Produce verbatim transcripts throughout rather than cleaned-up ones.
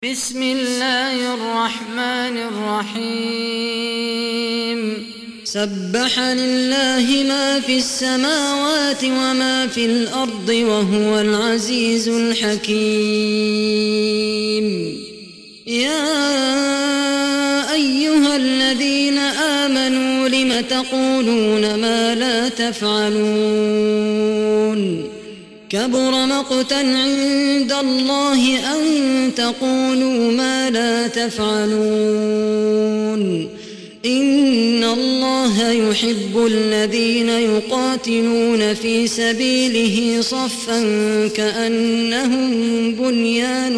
بسم الله الرحمن الرحيم سبح لله ما في السماوات وما في الأرض وهو العزيز الحكيم يا أيها الذين آمنوا لم تقولون ما لا تفعلون كبر مقتا عند الله أن تقولوا ما لا تفعلون إن الله يحب الذين يقاتلون في سبيله صفا كأنهم بنيان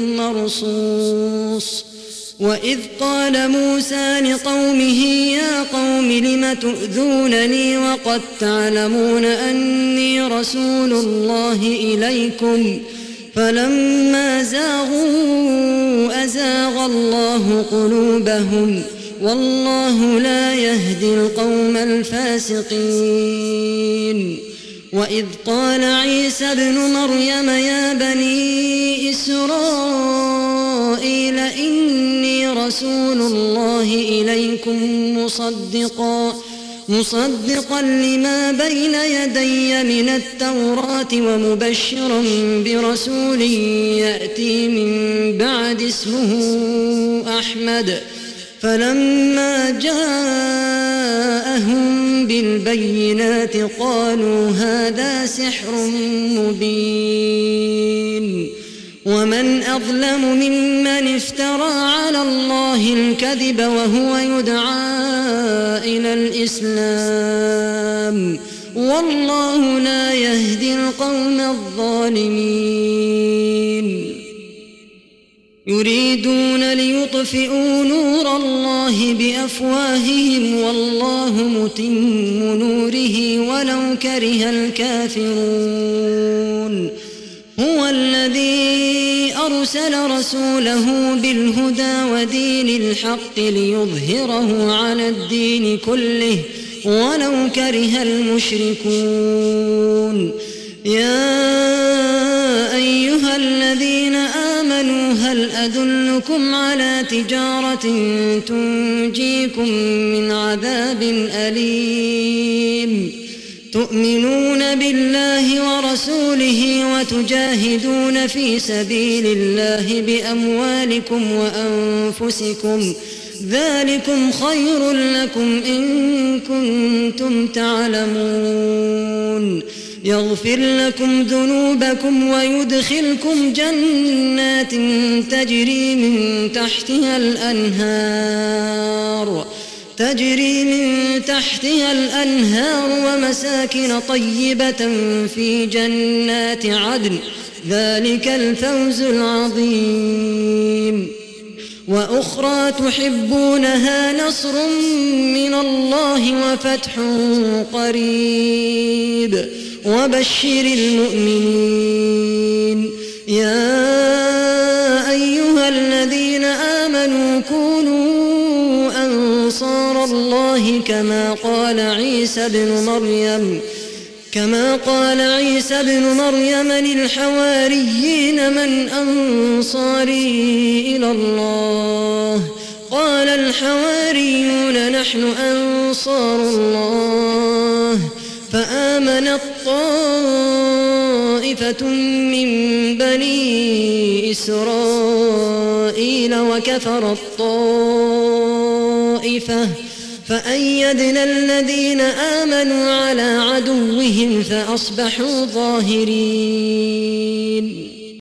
مرصوص وإذ قال موسى لقومه يا قوم لم تؤذونني وقد تعلمون أني رسول الله إليكم فلما زاغوا أزاغ الله قلوبهم والله لا يهدي القوم الفاسقين وإذ قال عيسى ابن مريم يا بني إسرائيل إني رسول الله إليكم مصدقا مصدقا لما بين يدي من التوراة ومبشرا برسول يأتي من بعد اسمه أحمد فلما جاءهم بالبينات قالوا هذا سحر مبين ومن أظلم ممن افترى على الله الكذب وهو يدعى إلى الإسلام والله لا يهدي القوم الظالمين يريدون ليطفئوا نور الله بأفواههم والله متم نوره ولو كره الكافرون هو الذي أرسل رسوله بالهدى ودين الحق ليظهره على الدين كله ولو كره المشركون يا أيها الذين آمنوا هل أدلكم على تجارة تنجيكم من عذاب أليم تؤمنون بالله ورسوله وتجاهدون في سبيل الله بأموالكم وأنفسكم ذلكم خير لكم إن كنتم تعلمون يغفر لكم ذنوبكم ويدخلكم جنات تجري من تحتها الأنهار تجري من تحتها الأنهار ومساكن طيبة في جنات عدن ذلك الفوز العظيم وأخرى تحبونها نصر من الله وفتح قريب وبشر المؤمنين يا أيها الذين آمنوا كونوا أنصار الله كما قال عيسى ابن مريم كما قال عيسى ابن مريم للحواريين من أنصاري إلى الله قال الحواريون نحن أنصار الله فآمنت طائفة من بني إسرائيل وكفرت طائفة فأيدنا الذين آمنوا على عدوهم فأصبحوا ظاهرين.